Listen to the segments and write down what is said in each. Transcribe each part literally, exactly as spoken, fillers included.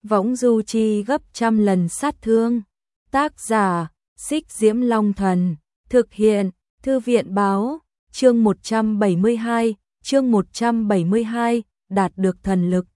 võng du chi gấp trăm lần sát thương. Tác giả, Xích Diễm Long Thần, thực hiện, Thư viện Báo, chương một trăm bảy mươi hai, chương một trăm bảy mươi hai, đạt được thần lực.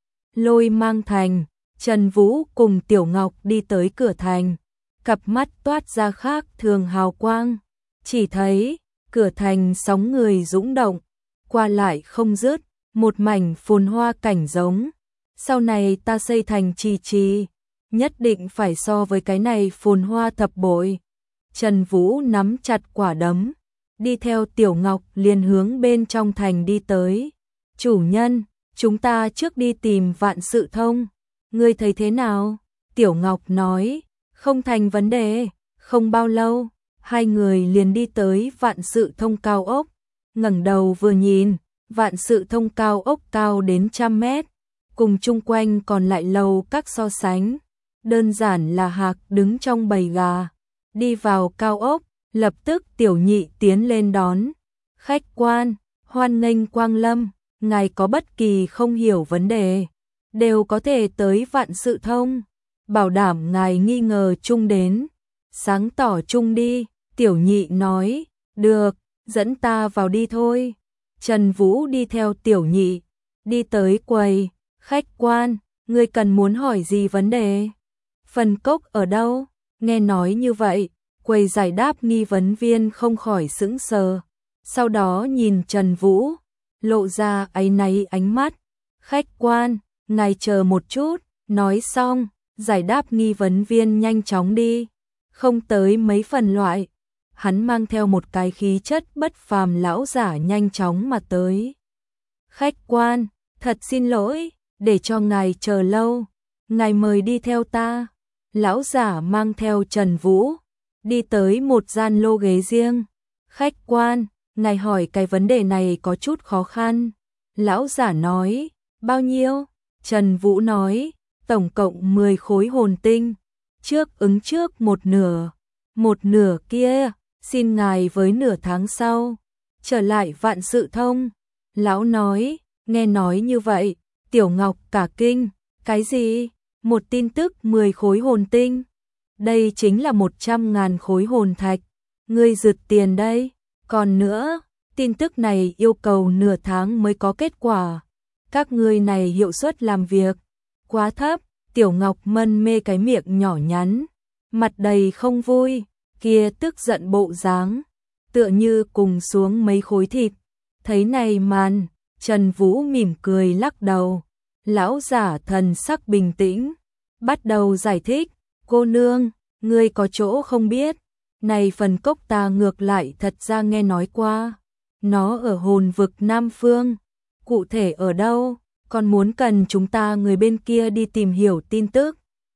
Lôi Mang Thành, Trần Vũ cùng Tiểu Ngọc đi tới cửa thành, cặp mắt toát ra khác thường hào quang, chỉ thấy cửa thành sóng người dũng động, qua lại không dứt, một mảnh phồn hoa cảnh giống. Sau này ta xây thành trì trì, nhất định phải so với cái này phồn hoa thập bội. Trần Vũ nắm chặt quả đấm, đi theo Tiểu Ngọc liền hướng bên trong thành đi tới. Chủ nhân, chúng ta trước đi tìm Vạn Sự Thông, ngươi thấy thế nào? Tiểu Ngọc nói, không thành vấn đề. Không bao lâu, hai người liền đi tới Vạn Sự Thông cao ốc, ngẩng đầu vừa nhìn, Vạn Sự Thông cao ốc cao đến trăm mét, cùng chung quanh còn lại lầu các so sánh, đơn giản là hạc đứng trong bầy gà. Đi vào cao ốc, lập tức Tiểu Nhị tiến lên đón. Khách quan, hoan nghênh quang lâm, ngài có bất kỳ không hiểu vấn đề, đều có thể tới Vạn Sự Thông, bảo đảm ngài nghi ngờ chung đến, sáng tỏ chung đi. Tiểu Nhị nói, được, dẫn ta vào đi thôi. Trần Vũ đi theo Tiểu Nhị, đi tới quầy. Khách quan, ngươi cần muốn hỏi gì vấn đề? Phần cốc ở đâu? Nghe nói như vậy, quầy giải đáp nghi vấn viên không khỏi sững sờ, sau đó nhìn Trần Vũ, lộ ra áy náy ánh mắt. Khách quan, ngài chờ một chút. Nói xong, giải đáp nghi vấn viên nhanh chóng đi, không tới mấy phần loại. Hắn mang theo một cái khí chất bất phàm lão giả nhanh chóng mà tới. Khách quan, thật xin lỗi, để cho ngài chờ lâu, ngài mời đi theo ta. Lão giả mang theo Trần Vũ, đi tới một gian lô ghế riêng. Khách quan, ngài hỏi cái vấn đề này có chút khó khăn. Lão giả nói, bao nhiêu? Trần Vũ nói, tổng cộng mười khối hồn tinh, trước ứng trước một nửa, một nửa kia, xin ngài với nửa tháng sau, trở lại Vạn Sự Thông. Lão nói, nghe nói như vậy, Tiểu Ngọc cả kinh, cái gì? Một tin tức mười khối hồn tinh, đây chính là một trăm ngàn khối hồn thạch, ngươi rượt tiền đây. Còn nữa, tin tức này yêu cầu nửa tháng mới có kết quả, các ngươi này hiệu suất làm việc quá thấp. Tiểu Ngọc mân mê cái miệng nhỏ nhắn, mặt đầy không vui, kia tức giận bộ dáng, tựa như cùng xuống mấy khối thịt. Thấy này màn, Trần Vũ mỉm cười lắc đầu. Lão giả thần sắc bình tĩnh, bắt đầu giải thích, cô nương, ngươi có chỗ không biết, này phần cốc ta ngược lại thật ra nghe nói qua, nó ở hồn vực Nam Phương, cụ thể ở đâu, còn muốn cần chúng ta người bên kia đi tìm hiểu tin tức.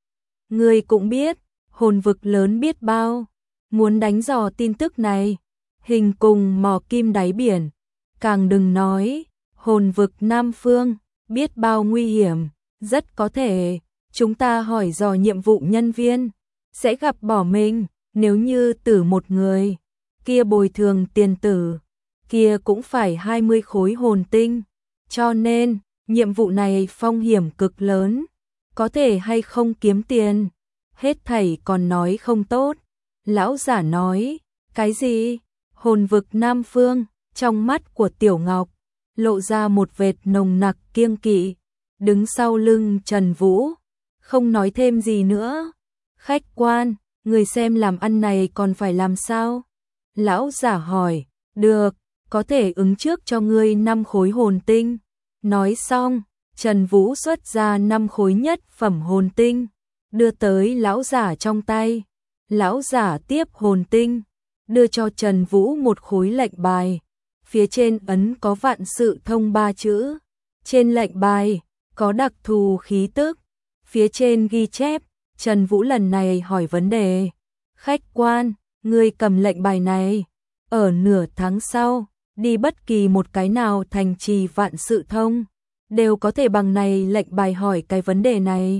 Ngươi cũng biết, hồn vực lớn biết bao, muốn đánh dò tin tức này, hình cùng mò kim đáy biển, càng đừng nói, hồn vực Nam Phương, biết bao nguy hiểm, rất có thể, chúng ta hỏi dò nhiệm vụ nhân viên, sẽ gặp bỏ mình, nếu như tử một người, kia bồi thường tiền tử, kia cũng phải hai mươi khối hồn tinh, cho nên, nhiệm vụ này phong hiểm cực lớn, có thể hay không kiếm tiền, hết thảy còn nói không tốt. Lão giả nói, cái gì? Hồn vực Nam Phương, trong mắt của Tiểu Ngọc, lộ ra một vệt nồng nặc kiêng kỵ, đứng sau lưng Trần Vũ, không nói thêm gì nữa. Khách quan, người xem làm ăn này còn phải làm sao? Lão giả hỏi, được, có thể ứng trước cho ngươi năm khối hồn tinh. Nói xong, Trần Vũ xuất ra năm khối nhất phẩm hồn tinh, đưa tới lão giả trong tay. Lão giả tiếp hồn tinh, đưa cho Trần Vũ một khối lệnh bài, phía trên ấn có Vạn Sự Thông ba chữ. Trên lệnh bài có đặc thù khí tức, phía trên ghi chép, Trần Vũ lần này hỏi vấn đề. Khách quan, ngươi cầm lệnh bài này, ở nửa tháng sau, đi bất kỳ một cái nào thành trì Vạn Sự Thông, đều có thể bằng này lệnh bài hỏi cái vấn đề này.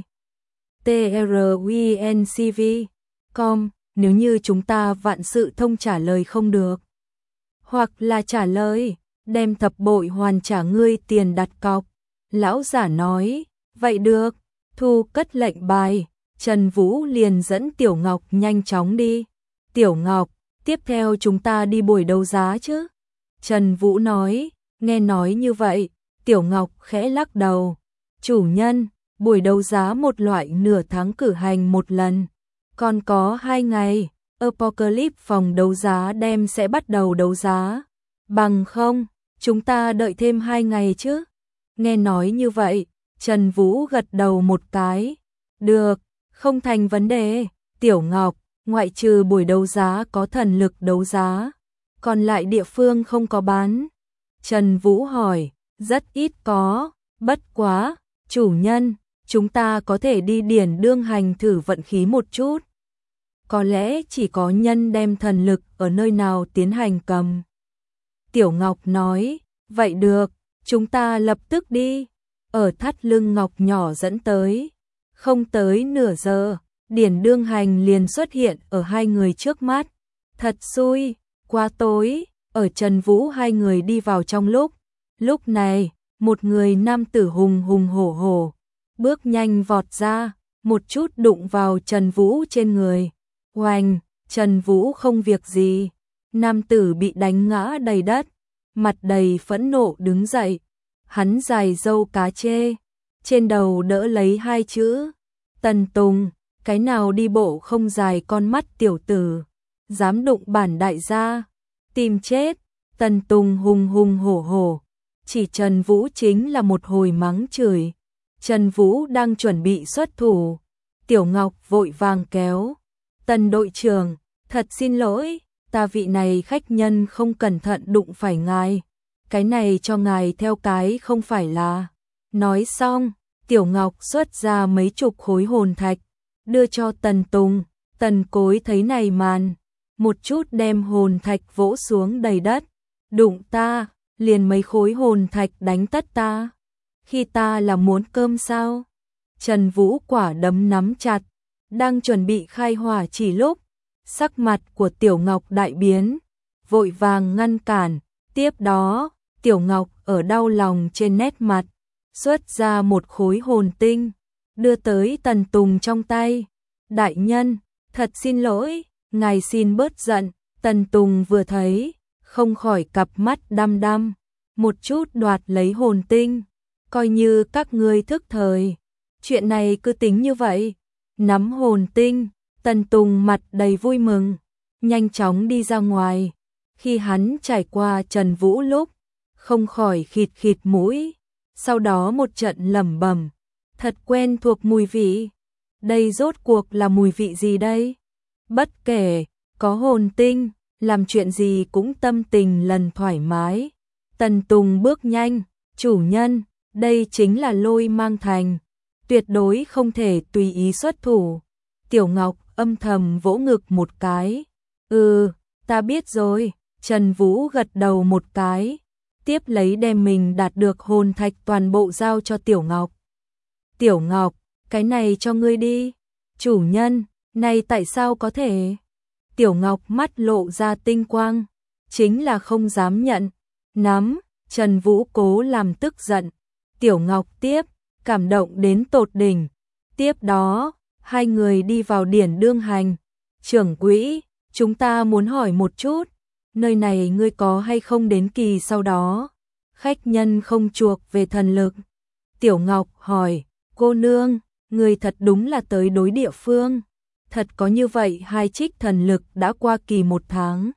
truencv com, nếu như chúng ta Vạn Sự Thông trả lời không được, hoặc là trả lời, đem thập bội hoàn trả ngươi tiền đặt cọc. Lão giả nói, vậy được, Thu cất lệnh bài, Trần Vũ liền dẫn Tiểu Ngọc nhanh chóng đi. Tiểu Ngọc, tiếp theo chúng ta đi buổi đấu giá chứ? Trần Vũ nói, nghe nói như vậy, Tiểu Ngọc khẽ lắc đầu. Chủ nhân, buổi đấu giá một loại nửa tháng cử hành một lần, còn có hai ngày, Apocalypse phòng đấu giá đem sẽ bắt đầu đấu giá. Bằng không, chúng ta đợi thêm hai ngày chứ? Nghe nói như vậy, Trần Vũ gật đầu một cái. Được, không thành vấn đề, Tiểu Ngọc, ngoại trừ buổi đấu giá có thần lực đấu giá, còn lại địa phương không có bán. Trần Vũ hỏi, rất ít có, bất quá, chủ nhân, chúng ta có thể đi điển đương hành thử vận khí một chút. Có lẽ chỉ có nhân đem thần lực ở nơi nào tiến hành cầm. Tiểu Ngọc nói, vậy được, chúng ta lập tức đi. Ở thắt lưng ngọc nhỏ dẫn tới. Không tới nửa giờ, điển đương hành liền xuất hiện ở hai người trước mắt. Thật xui, quá tối, ở Trần Vũ hai người đi vào trong lúc. Lúc này, một người nam tử hùng hùng hổ hổ, bước nhanh vọt ra, một chút đụng vào Trần Vũ trên người. Oanh, Trần Vũ không việc gì. Nam tử bị đánh ngã đầy đất, mặt đầy phẫn nộ đứng dậy. Hắn dài râu cá chê, trên đầu đỡ lấy hai chữ Tần Tùng, cái nào đi bộ không dài con mắt tiểu tử, dám đụng bản đại gia, tìm chết. Tần Tùng hùng hùng hổ hổ, chỉ Trần Vũ chính là một hồi mắng chửi. Trần Vũ đang chuẩn bị xuất thủ, Tiểu Ngọc vội vàng kéo. Tần đội trưởng, thật xin lỗi, ta vị này khách nhân không cẩn thận đụng phải ngài. Cái này cho ngài theo cái không phải là. Nói xong, Tiểu Ngọc xuất ra mấy chục khối hồn thạch, đưa cho Tần Tùng. Tần Cối thấy này màn, một chút đem hồn thạch vỗ xuống đầy đất. Đụng ta, liền mấy khối hồn thạch đánh tất ta. Khi ta là muốn cơm sao? Trần Vũ quả đấm nắm chặt, đang chuẩn bị khai hỏa chỉ lúc, sắc mặt của Tiểu Ngọc đại biến, vội vàng ngăn cản. Tiếp đó, Tiểu Ngọc ở đau lòng trên nét mặt, xuất ra một khối hồn tinh, đưa tới Tần Tùng trong tay. Đại nhân, thật xin lỗi, ngài xin bớt giận. Tần Tùng vừa thấy, không khỏi cặp mắt đăm đăm, một chút đoạt lấy hồn tinh. Coi như các ngươi thức thời, chuyện này cứ tính như vậy. Nắm hồn tinh, Tần Tùng mặt đầy vui mừng, nhanh chóng đi ra ngoài. Khi hắn trải qua Trần Vũ lúc, không khỏi khịt khịt mũi, sau đó một trận lẩm bẩm, thật quen thuộc mùi vị. Đây rốt cuộc là mùi vị gì đây? Bất kể, có hồn tinh, làm chuyện gì cũng tâm tình lần thoải mái. Tần Tùng bước nhanh, chủ nhân, đây chính là Lôi Mang Thành, tuyệt đối không thể tùy ý xuất thủ. Tiểu Ngọc âm thầm vỗ ngực một cái. Ừ, ta biết rồi. Trần Vũ gật đầu một cái, tiếp lấy đem mình đạt được hồn thạch toàn bộ giao cho Tiểu Ngọc. Tiểu Ngọc, cái này cho ngươi đi. Chủ nhân, này tại sao có thể? Tiểu Ngọc mắt lộ ra tinh quang, chính là không dám nhận. Nắm, Trần Vũ cố làm tức giận. Tiểu Ngọc tiếp, cảm động đến tột đỉnh. Tiếp đó, hai người đi vào điển đương hành. Trưởng quỹ, chúng ta muốn hỏi một chút, nơi này ngươi có hay không đến kỳ sau đó? Khách nhân không chuộc về thần lực. Tiểu Ngọc hỏi, cô nương, người thật đúng là tới đối địa phương. Thật có như vậy hai trích thần lực đã qua kỳ một tháng.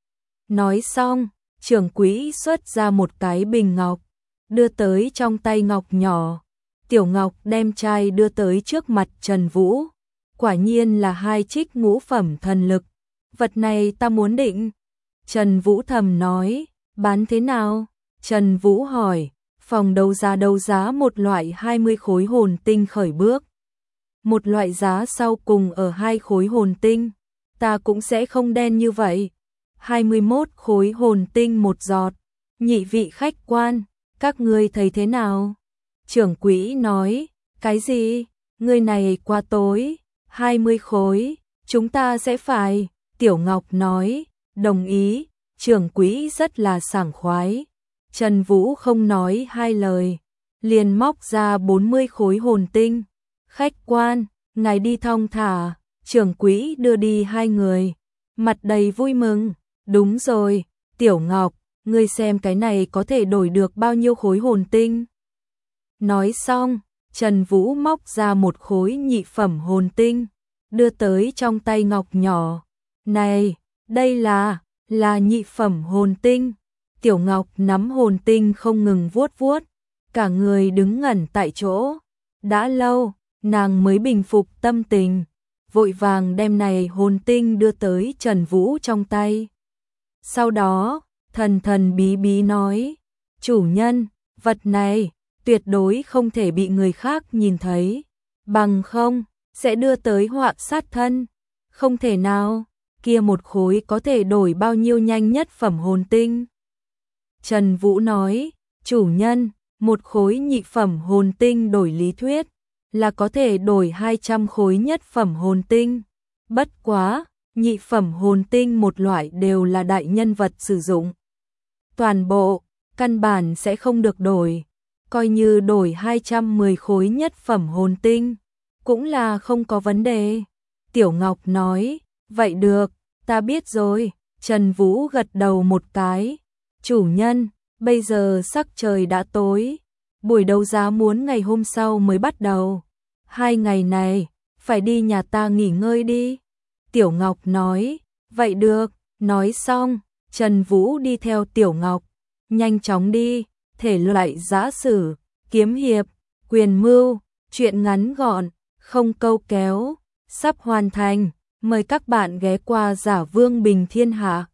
Nói xong, trưởng quỹ xuất ra một cái bình ngọc, đưa tới trong tay ngọc nhỏ. Tiểu Ngọc đem chai đưa tới trước mặt Trần Vũ. Quả nhiên là hai trích ngũ phẩm thần lực. Vật này ta muốn định. Trần Vũ thầm nói, bán thế nào? Trần Vũ hỏi, phòng đấu giá đấu giá một loại hai mươi khối hồn tinh khởi bước. Một loại giá sau cùng ở hai khối hồn tinh, ta cũng sẽ không đen như vậy. hai mươi mốt khối hồn tinh một giọt. Nhị vị khách quan, các ngươi thấy thế nào? Trưởng quỹ nói, cái gì? Người này quá tối, hai mươi khối, chúng ta sẽ phải. Tiểu Ngọc nói, đồng ý. Trưởng quỹ rất là sảng khoái. Trần Vũ không nói hai lời, liền móc ra bốn mươi khối hồn tinh. Khách quan, ngài đi thong thả, trưởng quỹ đưa đi hai người, mặt đầy vui mừng. Đúng rồi, Tiểu Ngọc, ngươi xem cái này có thể đổi được bao nhiêu khối hồn tinh. Nói xong, Trần Vũ móc ra một khối nhị phẩm hồn tinh, đưa tới trong tay Ngọc nhỏ. Này, đây là, là nhị phẩm hồn tinh. Tiểu Ngọc nắm hồn tinh không ngừng vuốt vuốt, cả người đứng ngẩn tại chỗ. Đã lâu, nàng mới bình phục tâm tình, vội vàng đem này hồn tinh đưa tới Trần Vũ trong tay. Sau đó, thần thần bí bí nói, chủ nhân, vật này tuyệt đối không thể bị người khác nhìn thấy, bằng không, sẽ đưa tới họa sát thân. Không thể nào, kia một khối có thể đổi bao nhiêu nhanh nhất phẩm hồn tinh. Trần Vũ nói, chủ nhân, một khối nhị phẩm hồn tinh đổi lý thuyết là có thể đổi hai trăm khối nhất phẩm hồn tinh. Bất quá, nhị phẩm hồn tinh một loại đều là đại nhân vật sử dụng. Toàn bộ, căn bản sẽ không được đổi. Coi như đổi hai trăm mười khối nhất phẩm hồn tinh, cũng là không có vấn đề. Tiểu Ngọc nói, vậy được, ta biết rồi. Trần Vũ gật đầu một cái. Chủ nhân, bây giờ sắc trời đã tối, buổi đấu giá muốn ngày hôm sau mới bắt đầu. Hai ngày này, phải đi nhà ta nghỉ ngơi đi. Tiểu Ngọc nói, vậy được. Nói xong, Trần Vũ đi theo Tiểu Ngọc, nhanh chóng đi, thể loại giã sử, kiếm hiệp, quyền mưu, truyện ngắn gọn, không câu kéo, sắp hoàn thành. Mời các bạn ghé qua Giả Vương Bình Thiên Hạ.